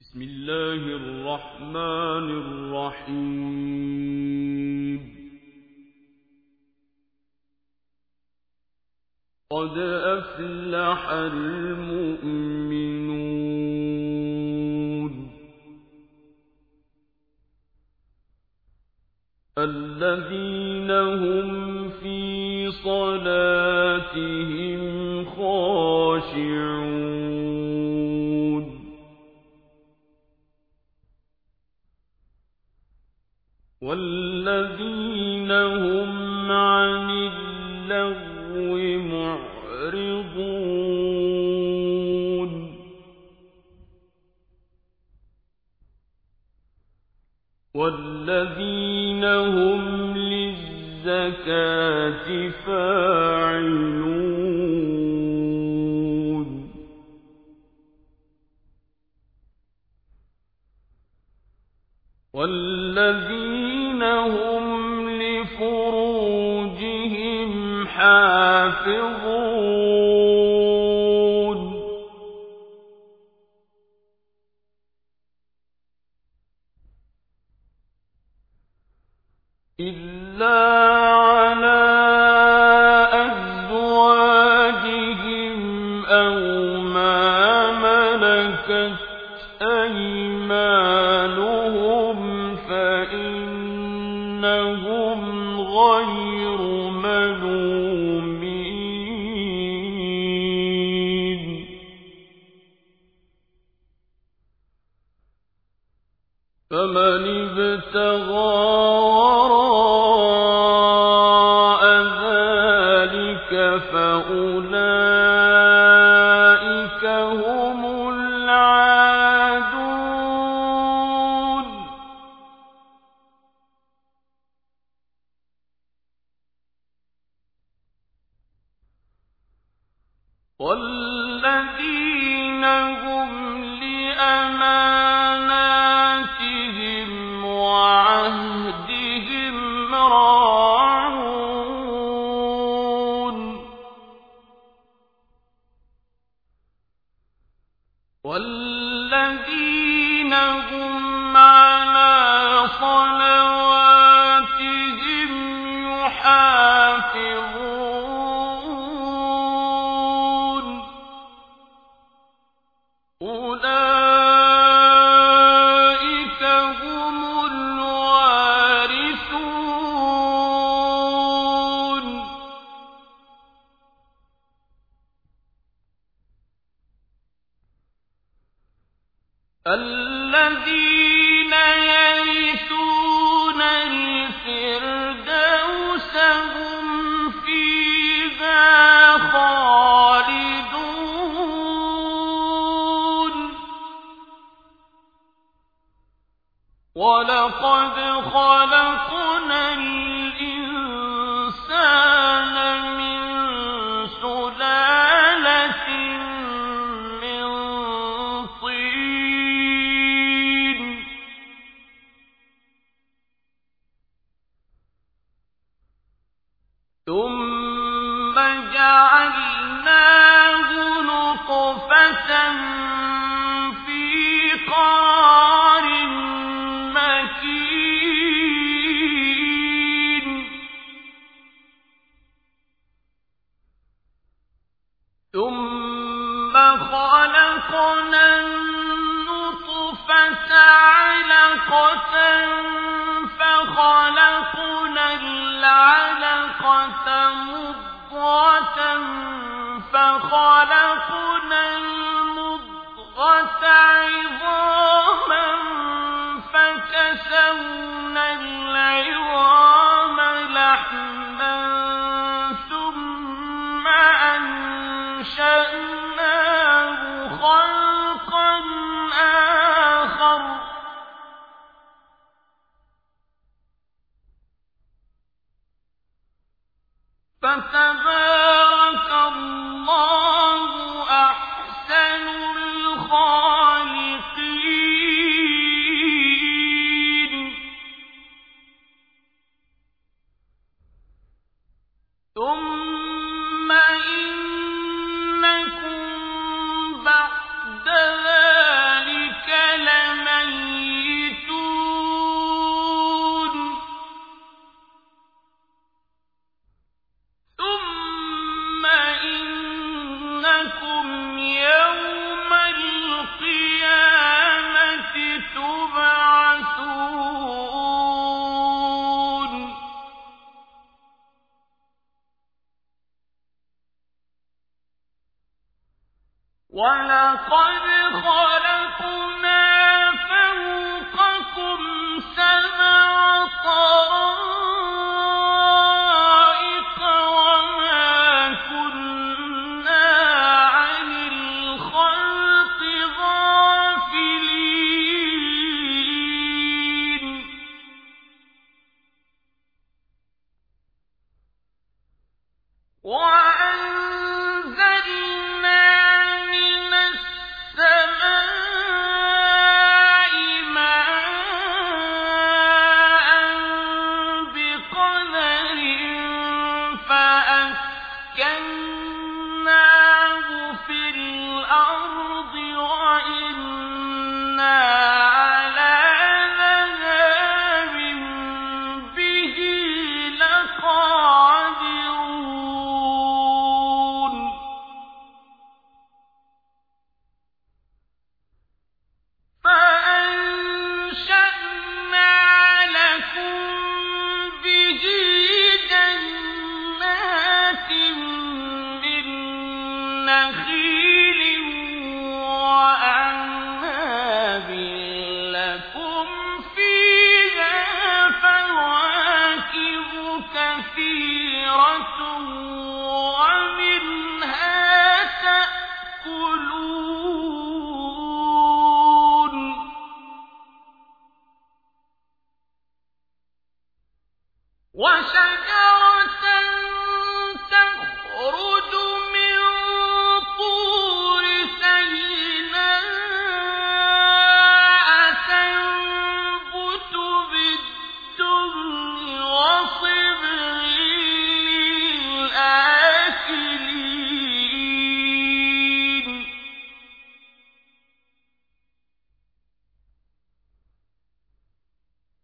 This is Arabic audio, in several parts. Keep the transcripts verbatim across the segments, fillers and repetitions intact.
بسم الله الرحمن الرحيم قد أفلح المؤمنون الذين هم في صلاتهم خاشعون والذين هم عن اللغو معرضون والذين هم للزكاة فاعلون والذين هم لفروجهم حافظون إلا على أزواجهم أو ما ملكت أيمانهم فإنهم غير ملومين فمن ابتغى وراء ذلك فأولئك هم العادون والذين هم لأماناتهم وعهدهم راعون والذين هم على صلواتهم يحافظون أولئك هم الوارثون الذين يرثون الفردوس هم فيها خالدون ولقد خلقنا الإنسان من سلالة من طين ثم جعلناه نطفة في قرار مكين ثم خلقنا النطفة علقة فخلقنا العلقة مضغة فخلقنا المضغة عظاما فكسونا العظام لحما ثم أنشأناه خلقا آخر فتبارك الله أحسن الخالقين ثم إنكم بعد ذلك لميتون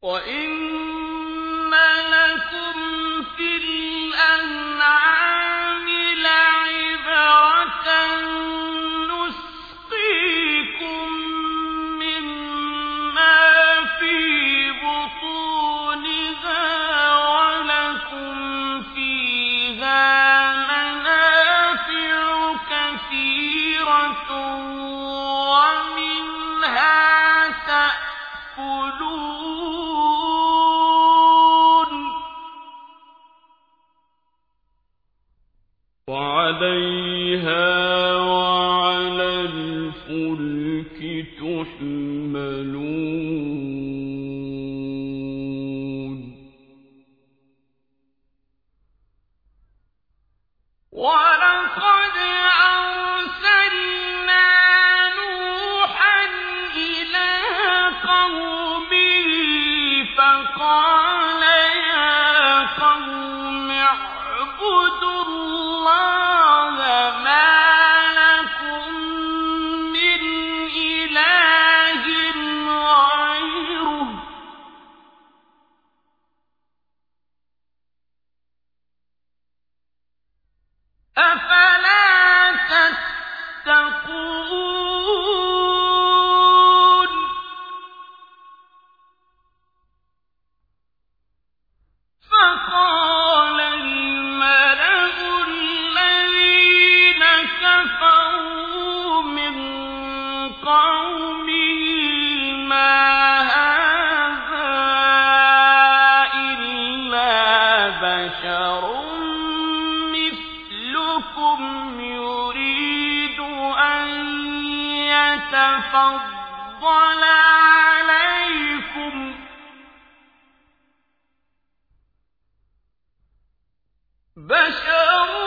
وَإِنَّ لَكُمْ فِي الْأَنْعَامِ لَعِبْرَةً نُّسْقِيكُم مِّمَّا فِي بُطُونِهَا وَلَكُمْ فِيهَا مَنَافِعُ كَثِيرَةٌ وَمِنْهَا تَأْكُلُونَ وَعَلَيْهَا وَعَلَى الْفُلْكِ تُحْمَلُونَ وَلَقَدْ أَرْسَلْنَا نُوحًا إِلَىٰ قَوْمِهِ فَقَالَ يَا قَوْمِ اعْبُدُوا اللَّهَ مَا لَكُم مِّنْ إِلَٰهٍ غَيْرُهُ أَفَلَا تَتَّقُونَ فَقَالَ الْمَلَأُ الَّذِينَ كَفَرُوا مِن قَوْمِهِ مَا هَٰذَا إِلَّا بَشَرٌ مِّثْلُكُمْ يُرِيدُ أَن يَتَفَضَّلَ عَلَيْكُمْ بَشَرٌ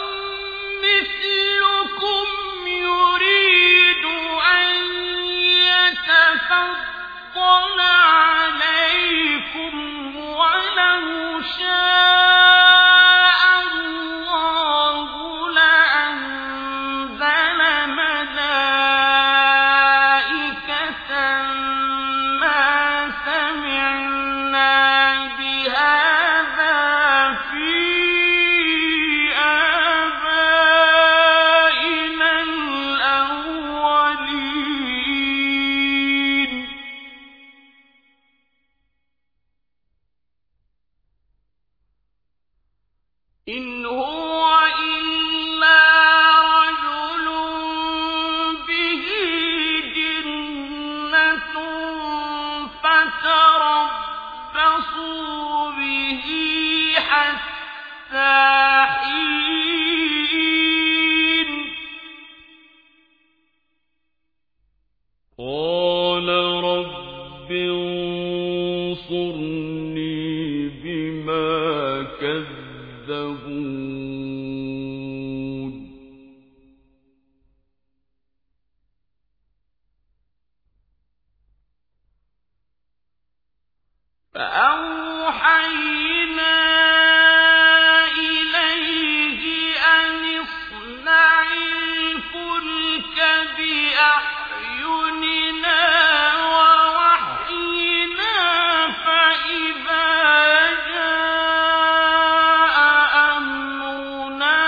مِّثْلُكُمْ يُرِيدُ أَن يَتَفَضَّلَ عَلَيْكُمْ وَلَوْ شَاءَ اللَّهُ لَأَنزَلَ مَلَائِكَةً مَّا سَمِعْنَا بِهَٰذَا فِي آبَائِنَا الْأَوَّلِينَ إِنْ هُوَ إِلَّا رَجُلٌ بِهِ جِنَّةٌ فَتَرَبَّصُوا بِهِ حَتَّىٰ حِينٍ قَالَ رَبِّ انصُرْنِي بِمَا كَذَّبُونِ فَأَوْحَيْنَا إِلَيْهِ أَنِ اصْنَعِ الْفُلْكَ بِأَعْيُنِنَا وَوَحْيِنَا فَإِذَا جَاءَ أَمْرُنَا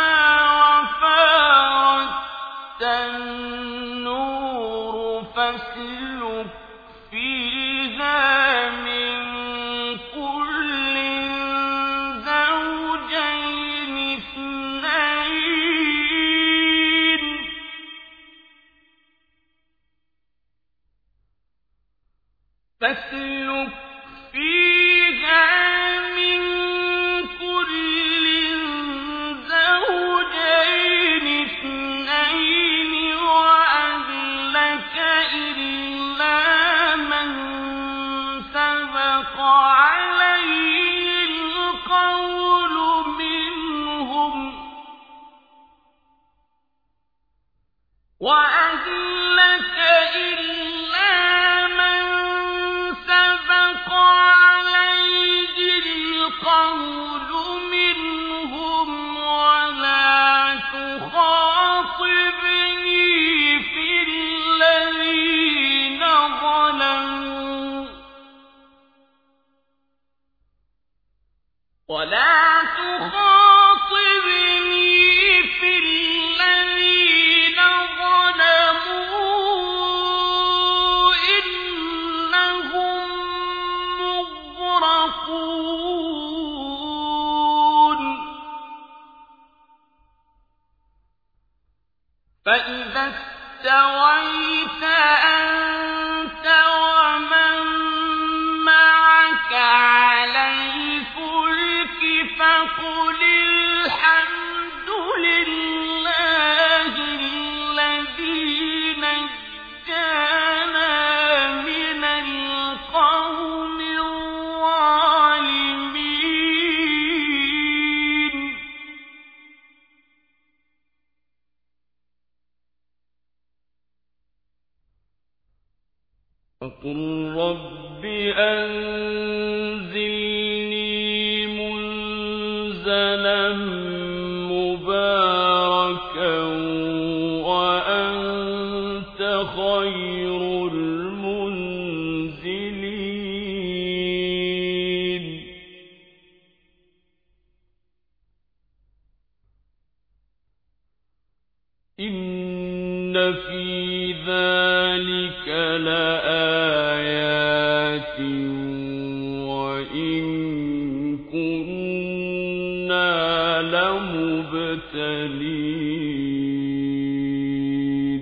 وَفَارَتِ النُّورُ فَاسْلُكْ فِيهَا مِن كُلٍّ زَوْجَيْنِ اثْنَيْنِ فَاسْلُكْ فِيهَا مِن كُلٍّ زَوْجَيْنِ اثْنَيْنِ وَأَهْلَكَ إِلَّا مَن سَبَقَ عَلَيْهِ الْقَوْلُ مِنْهُمْ وَأَهْلَكَ إِلَّا مَن سَبَقَ عَلَيْهِ ولا تخاطبني في الذين ظلموا إنهم مغرقون فإذا استويت أنت ومن معك على الفلك فقل الحمد لله الذي نجانا من القوم الظالمين فقل رب أنزلني منزلا مباركا وأنت خير المنزلين إن في ذلك لآيات وإن كنا لمبتلين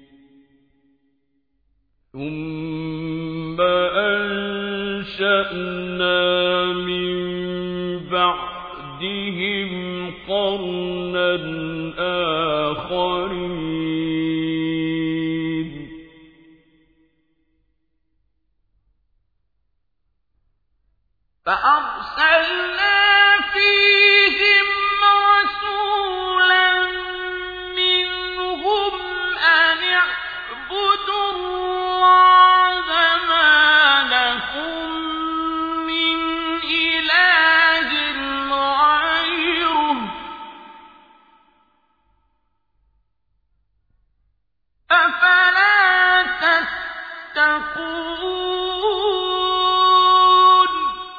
ثم أنشأنا من بعدهم قرنا آخرين فأرسلنا فيهم رسولا منهم أن اعبدوا الله ما لكم من إله غيره أفلا تتقون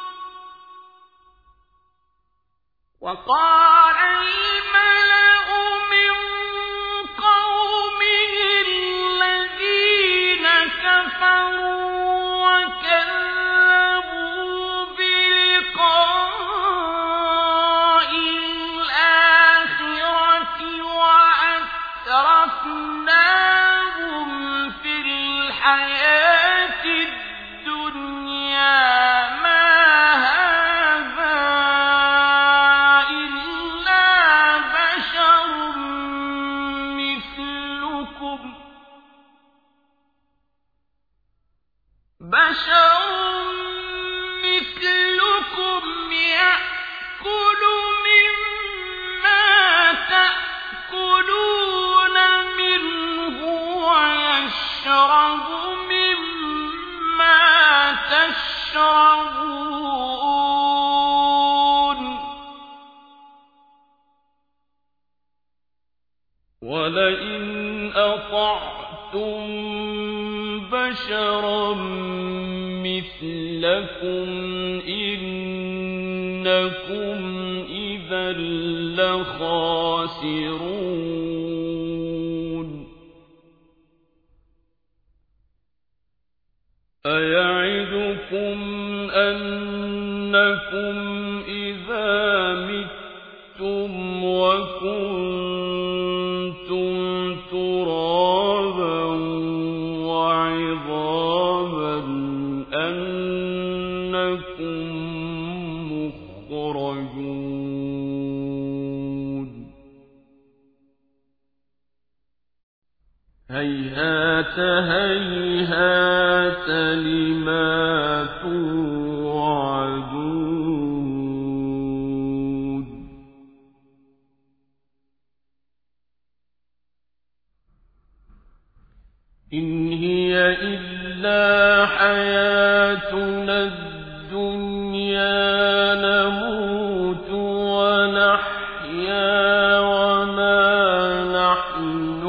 وقال الملأ من قومه الذين كفروا وكذبوا بلقاء الآخرة وأترفناهم في الحياة الدنيا ما هذا إلا بشر مثلكم بشر مثلكم يأكل مما تأكلون منه ويشرب مما تشربون ولئن أطعتم بشرا مثلكم إنكم إذا لخاسرون أيعدكم أنكم إذا متم وكنتم ترابا وعظاما أنكم مخرجون هيهات هيهات لما توعدون إن هي إلا حياتنا الدنيا نموت ونحيا وما نحن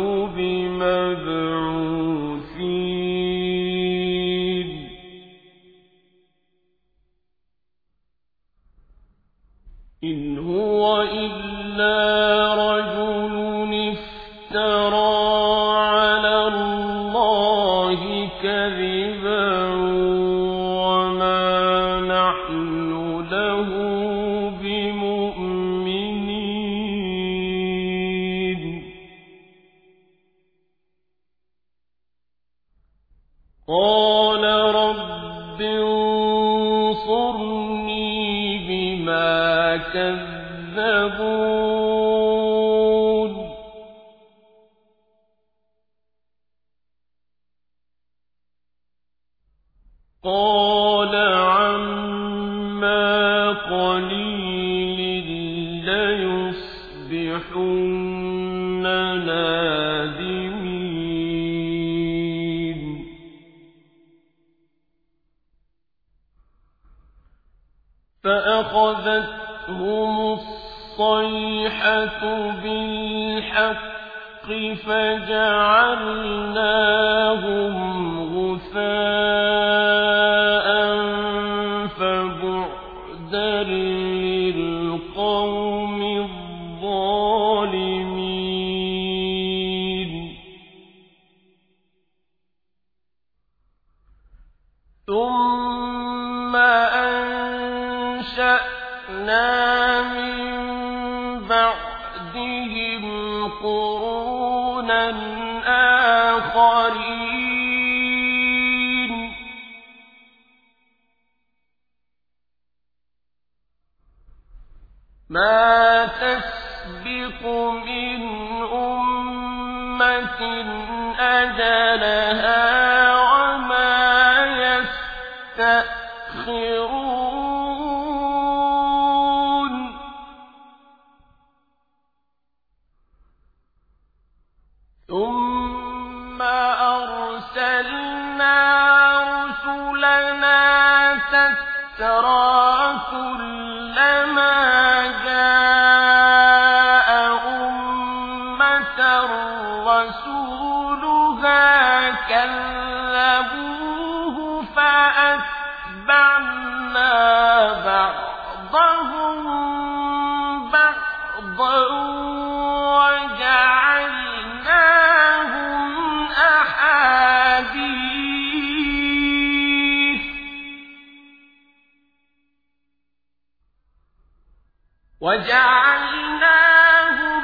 بمبعوثين كذبا وما نحن له بمؤمنين قال رب انصرني بما كذبون قال عما قليل ليصبحن نادمين فأخذتهم الصيحة بالحق فجعلناهم غثاء فبعدا للقوم الظالمين ثم أنشأنا من بعدهم قرونا آخرين ما تسبق من أمة أجلها وما يستأخرون ثم أرسلنا رسلنا تترى كلما جاء أمة رسولها كذبوه فأتبعنا بعضهم بعضا وجعلناهم أحاديث وجعلناهم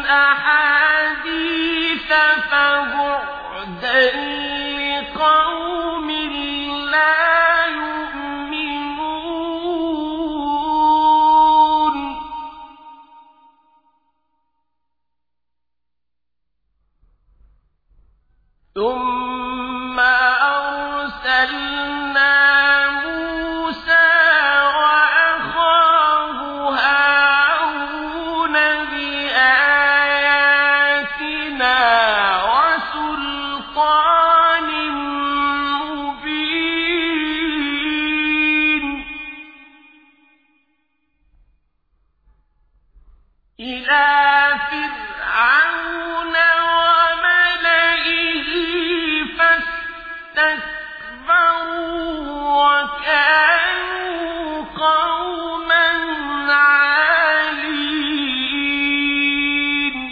أحاديث فبعدا لقوم لا يؤمنون ثم أرسلنا موسى وأخاه هارون بآياتنا وسلطان مبين إلى فرعون وملئه فاستكبروا وكانوا قوما عالين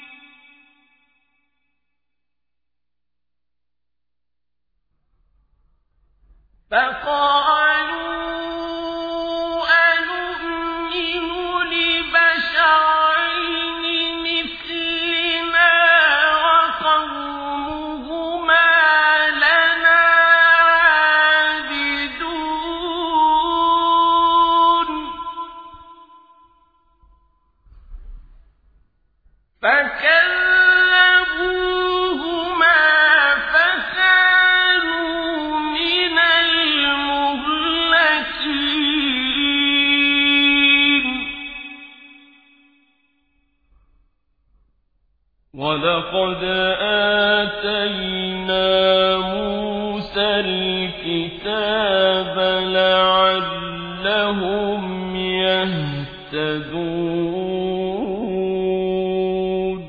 فقالوا أنؤمن لبشرين مثلنا وقومهما لنا عابدون فكذبوهما فكانوا من المهلكين ولقد آتينا موسى الكتاب لعلهم يهتدون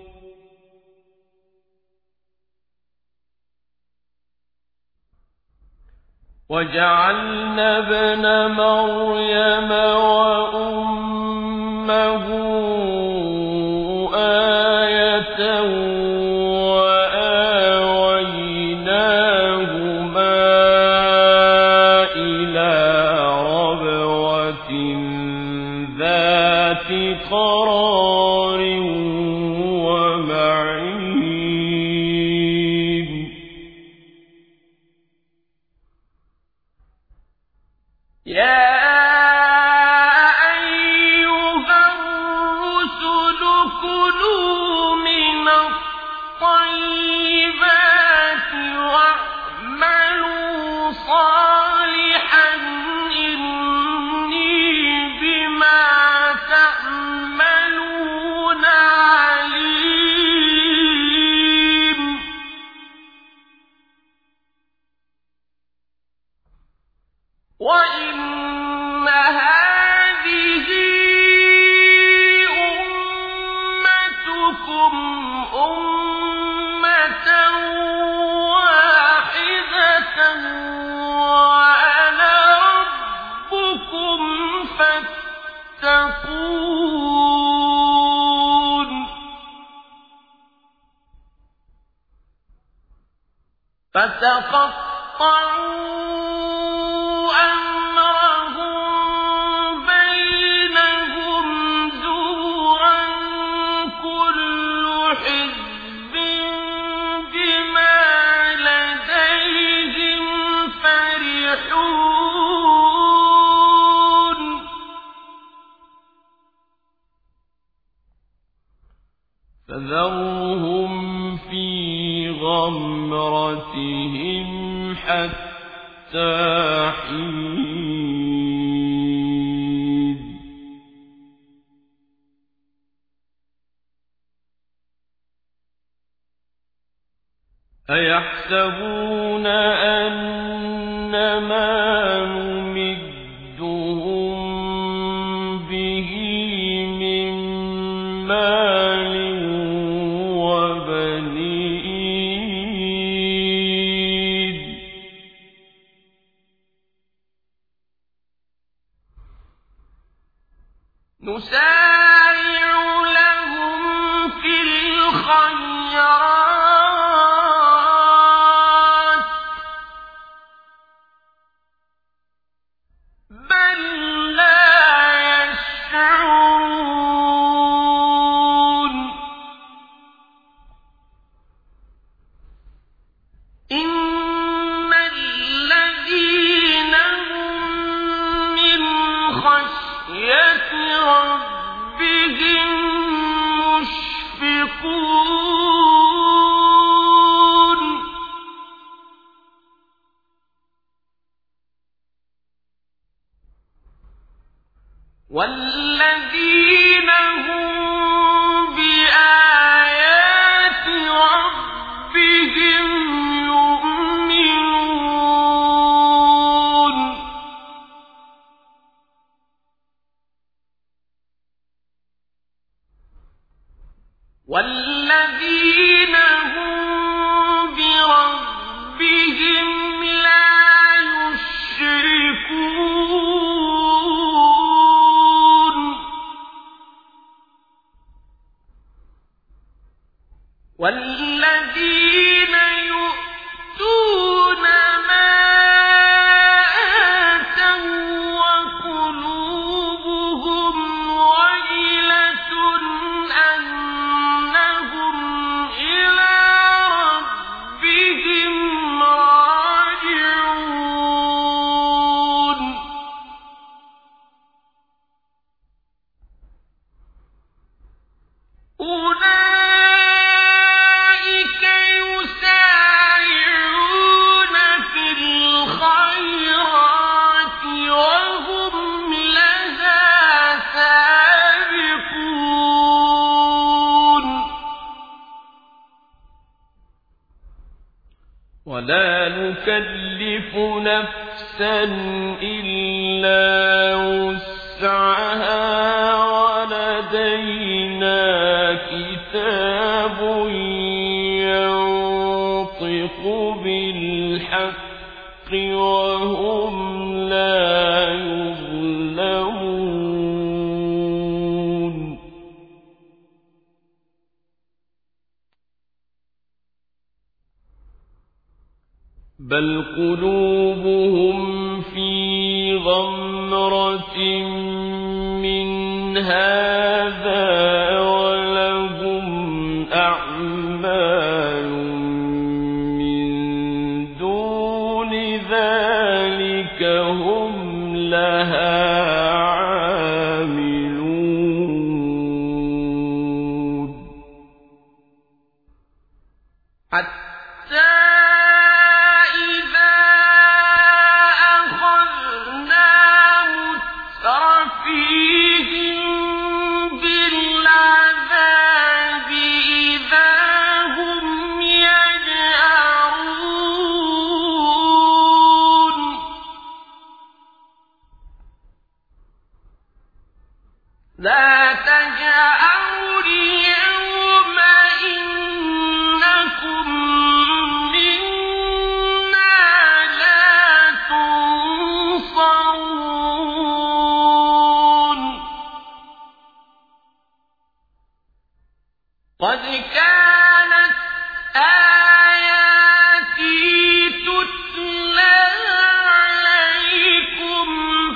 وجعلنا ابن مريم وأمه آية وآويناهما فذرهم في غمرتهم حتى حين أيحسبون أنما نمدهم به من مال وبنين نسارع لهم في الخيرات بل لا يشعرون إن الذين هم من خشية ربهم مشفقون والذين هم بآيات ربهم يؤمنون والذين هم بربهم لا يشركون والذين يؤتون ما آتوا وقلوبهم وجلة أنهم إلى ربهم راجعون أولئك يسارعون في الخيرات وهم لها سابقون ولا نكلف نفسا إلا وسعها ولدينا كتاب ينطق بالحق وهم لا يظلمون بل قلوبهم في غمرة من هذا ولهم أعمال من دون ذلك هم لها عاملون حتى لا تجأروا اليوم إنكم منا لا تنصرون قد كانت آياتي تتلى عليكم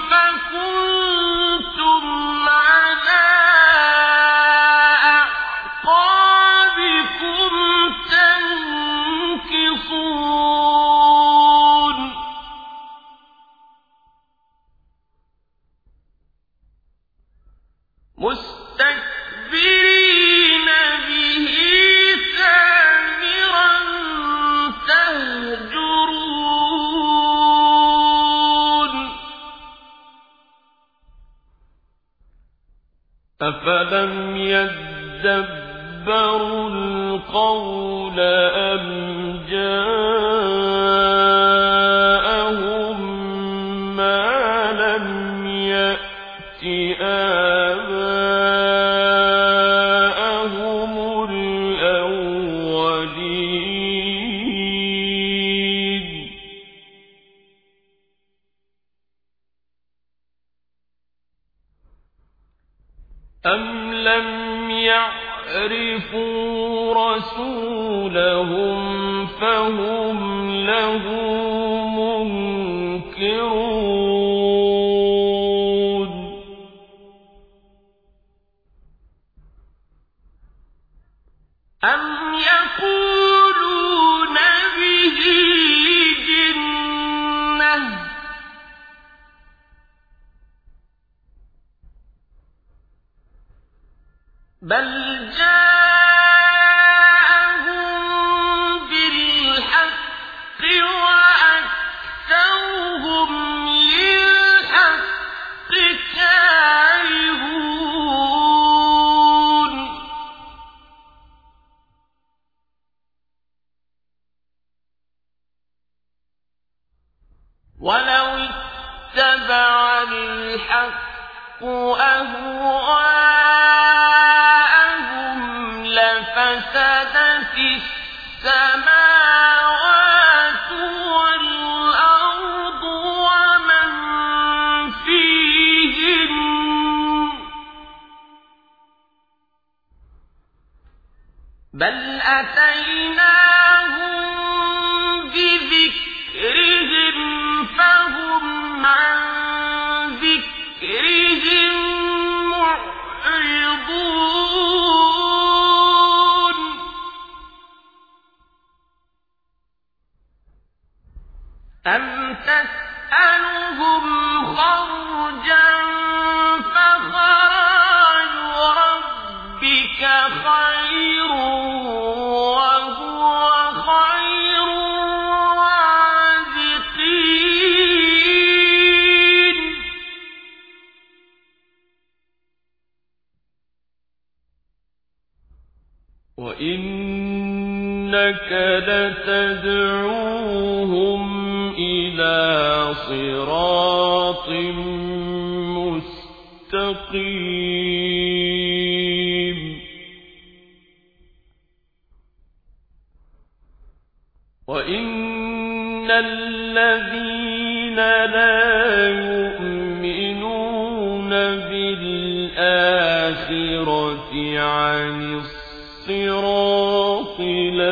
فكنتم مستكبرين به سامرا تهجرون أفلم يدبروا القول أم جاءهم ما لم يأت آباءهم الأولين أم لم يعرفوا رسولهم فهم له منكرون أم يقولون به جنة بل جاءهم بالحق وأكثرهم للحق كارهون ولو اتبع الحق أهواءهم لفسدت السماوات والأرض ومن فيهن بل أتيناهم بذكرهم فهم عن ذكرهم معرضون أم تسألهم خرجا فخراج ربك خير وهو خير الرازقين وإنك لتدعوهم إلى صراط مستقيم وإن الذين لا يؤمنون بالآخرة عن الصراط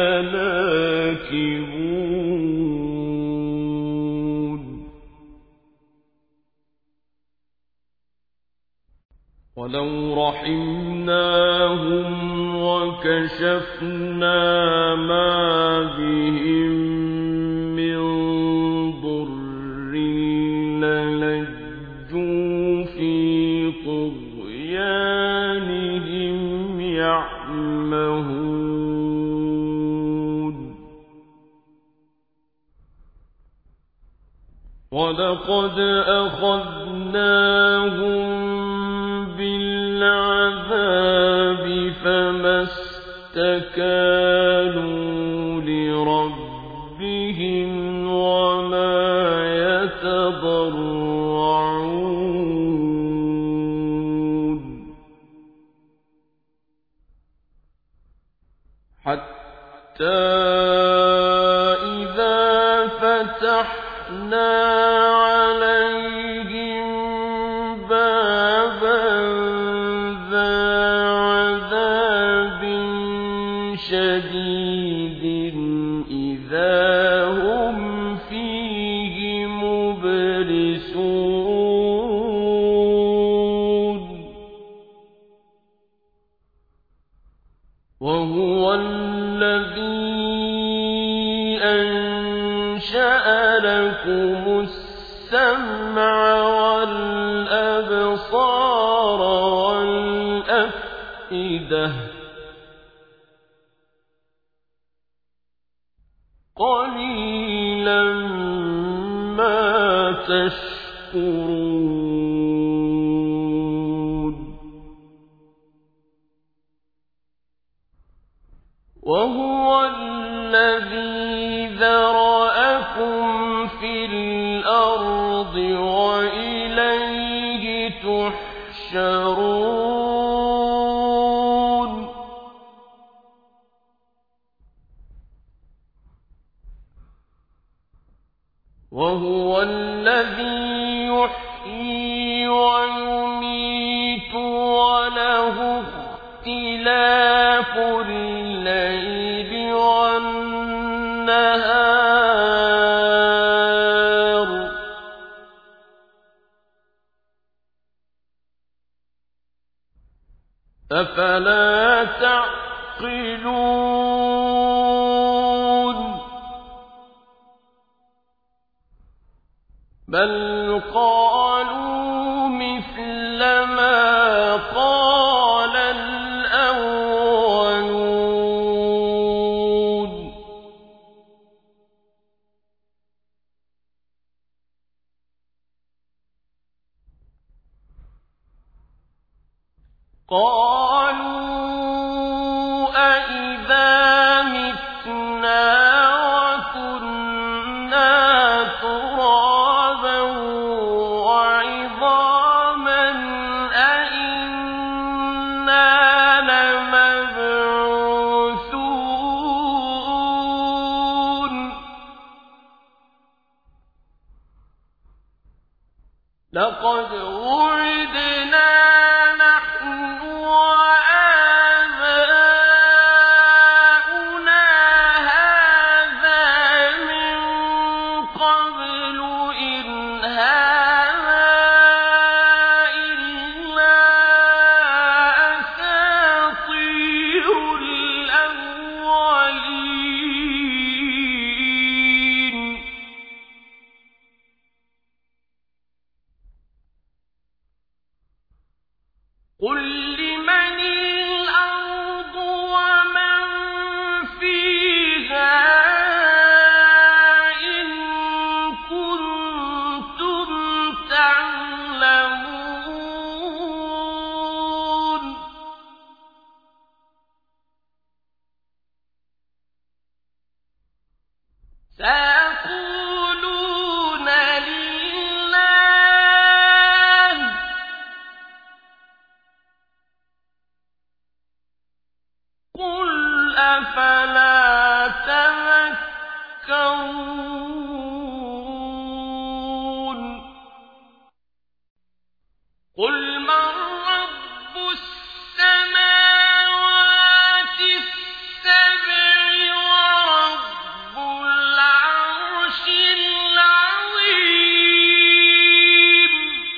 لناكبون ولو رحمناهم وكشفنا ما بهم من ضر للجوا ولقد أخذناهم بالعذاب فما استكانوا لربهم وما يتضرعون حتى إذا فتحنا عليهم بابا ذا عذاب شديد إذا هم فيه مبلسون وهو الذي أنشأ لكم السمع والأبصار والأفئدة قليلا ما تشكرون وهو الذي ذرأكم في الأرض وإليه تحشرون وهو الذي يحيي ويميت وله اختلاف الليل والنهار أفلا تعقلون بل قالوا مثل ما قال الأولون قالوا أإذا متنا وكنا ترابا وعظاما أإنا لمبعوثون لقد وعدنا نحن وآباؤنا هذا من قبل إن هذا إلا أساطير الأولين قل لمن الأرض ومن فيها إن كنتم تعلمون سيقولون لله قل أفلا تذكرون قل من رب السماوات السبع ورب العرش العظيم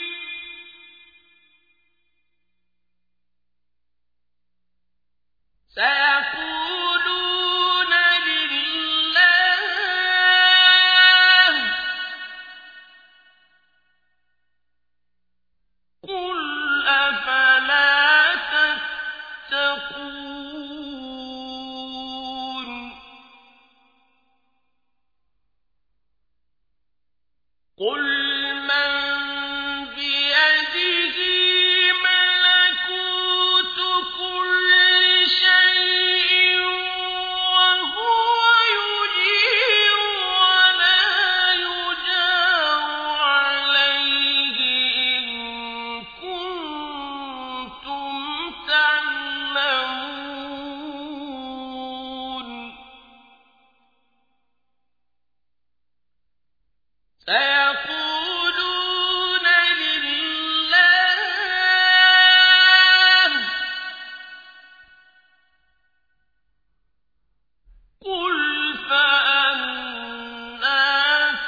سيقولون لله قل قل من بيده ملكوت كل شيء وهو يجير ولا يجار عليه إن كنتم تعلمون سيقولون لله قل فأنى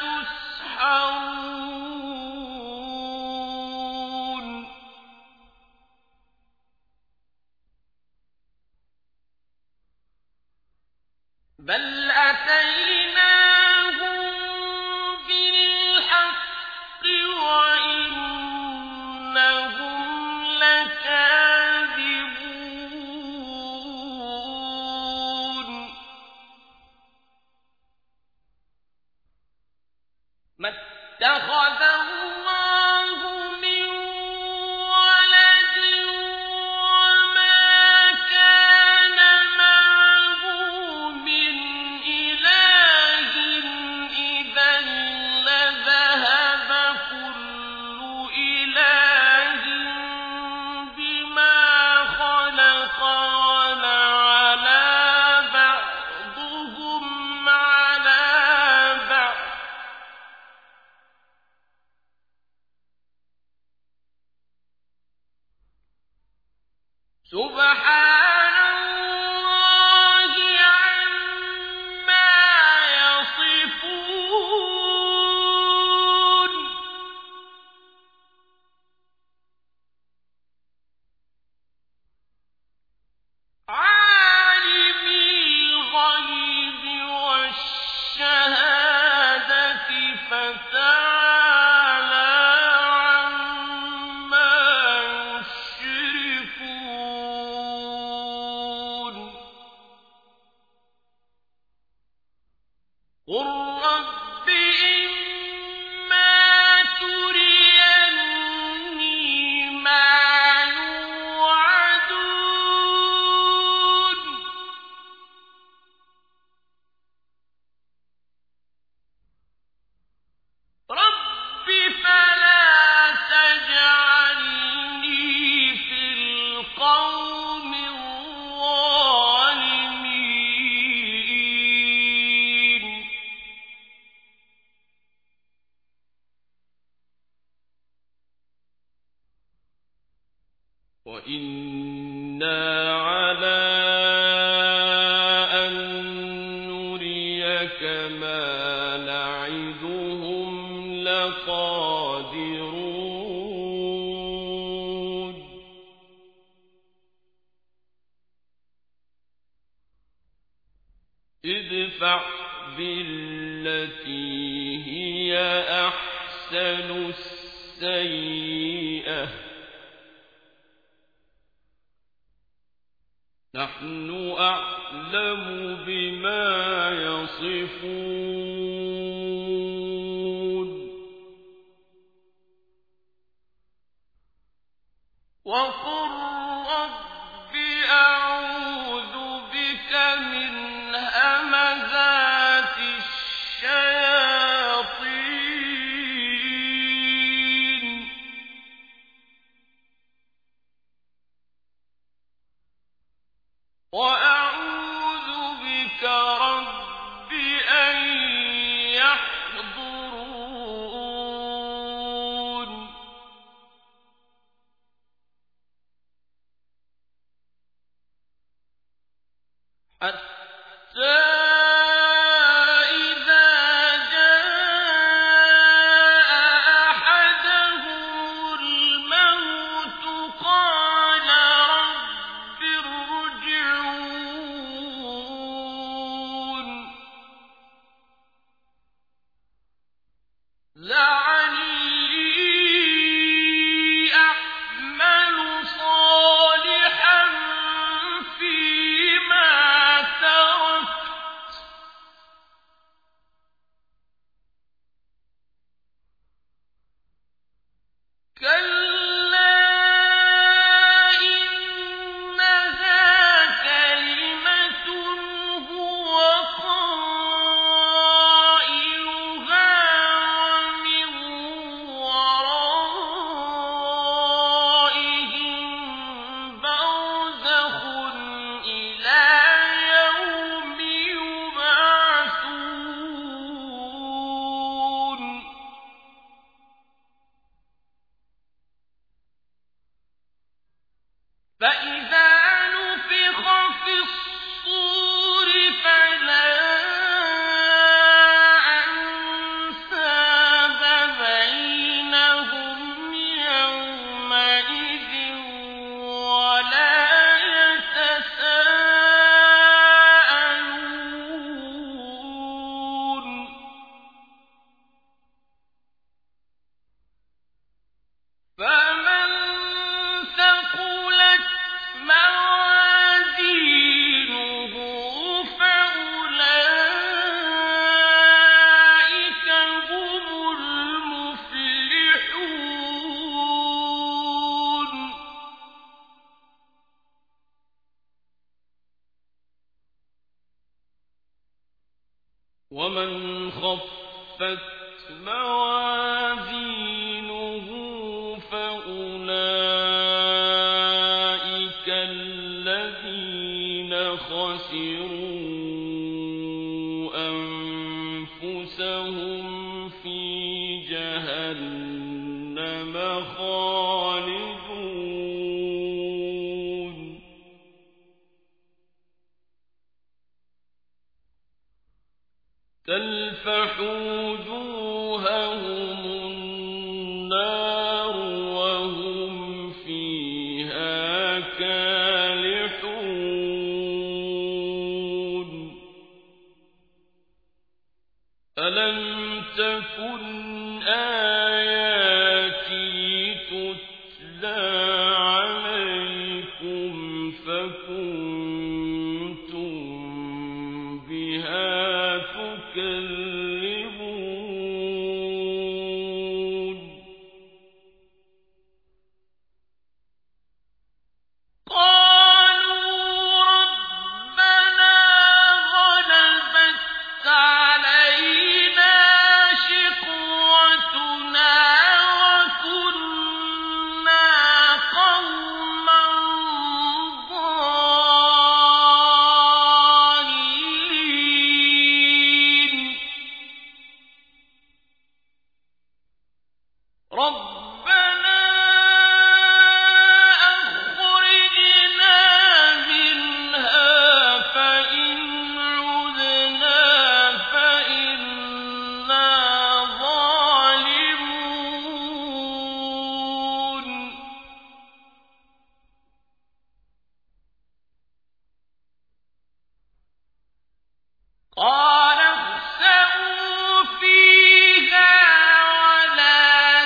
تسحرون بل أتيناهم بالحق وإنهم لكاذبون ما اتخذ الله من ولد وما كان معه من إله إذا لذهب كل إله بما خلق ولعلى بعضهم على بعض سبحان الله عما يصفون عالم الغيب والشهادة فتعالى عما يشركون قل رب إما تريني ما يوعدون رب فلا تجعلني في القوم الظالمين وإنا على أن نريك ما نعدهم لقادرون ادفع بالتي هي أحسن السيئة نحن أعلم بما يصفون وقل رب أعوذ بك من همزات الشياطين وأعوذ بك رب أن ومن خفت موازينه فأولئك الذين خسروا أنفسهم في جهنم خالدون تلفح وجوههم النار وهم فيها كالحون ألم تكن آياتي تتلى عليكم فكنتم بها تكذبون قالوا ربنا غلبت علينا شقوتنا وكنا قوما ضالين ربنا أخرجنا منها فإن عدنا فإنا ظالمون قال اخسئوا فيها ولا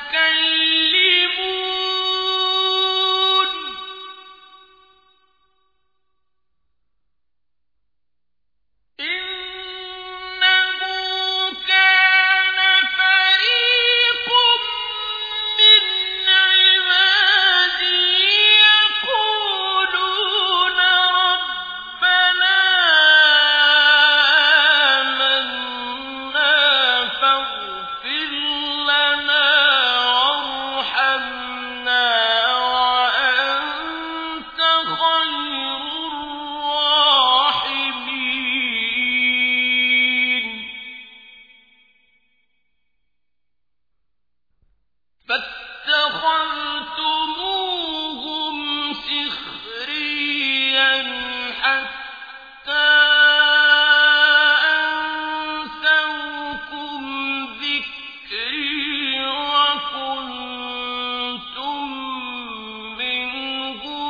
تكلمون إنه كان فريق من عبادي يقولون ربنا آمنا فاغفر لنا وارحمنا وأنت خير الراحمين فاتخذتموهم سخريا حتى أنسوكم ذكري وكنتم منهم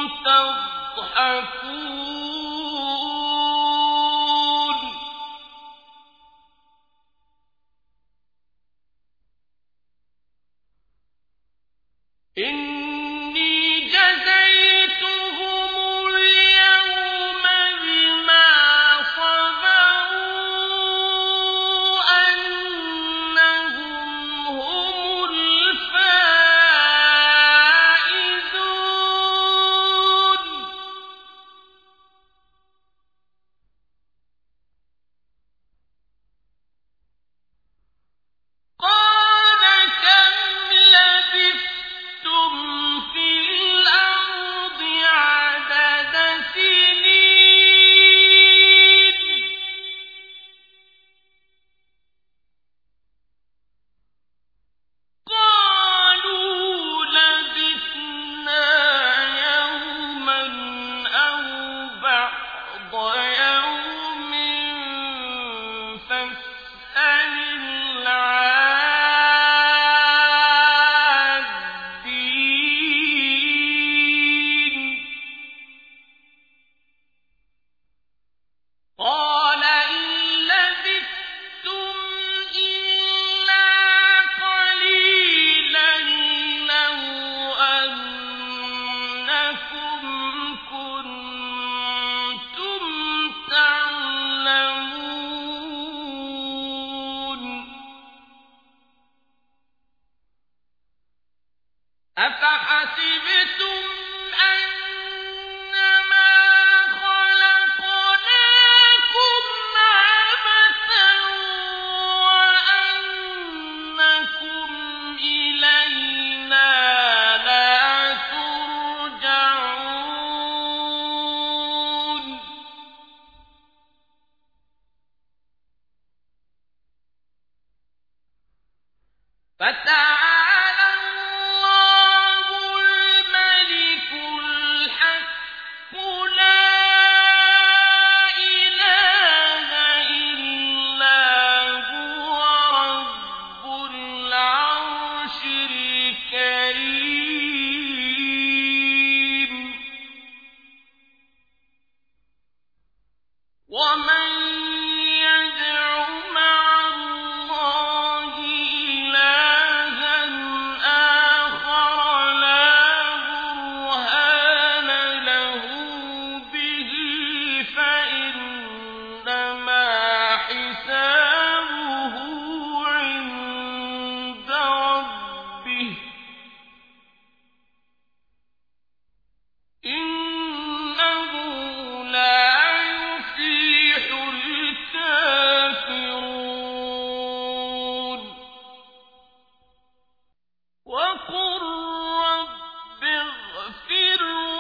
تضحكون إني جزيتهم اليوم بما صبروا أنهم هم الفائزون قال كم لبثتم في الأرض عدد سنين قالوا لبثنا يوما أو بعض يوم فاسأل العادين قال إن لبثتم إلا قليلا لو أنكم كنتم تعلمون أفحسبتم أنما خلقناكم عبثا فتعالى الله الملك الحق لا إله إلا هو رب العرش الكريم ومن يدع مع الله إلها آخر لا برهان له به فإنما حسابه عند ربه إنه لا يفلح الكافرون وقل رب اغفر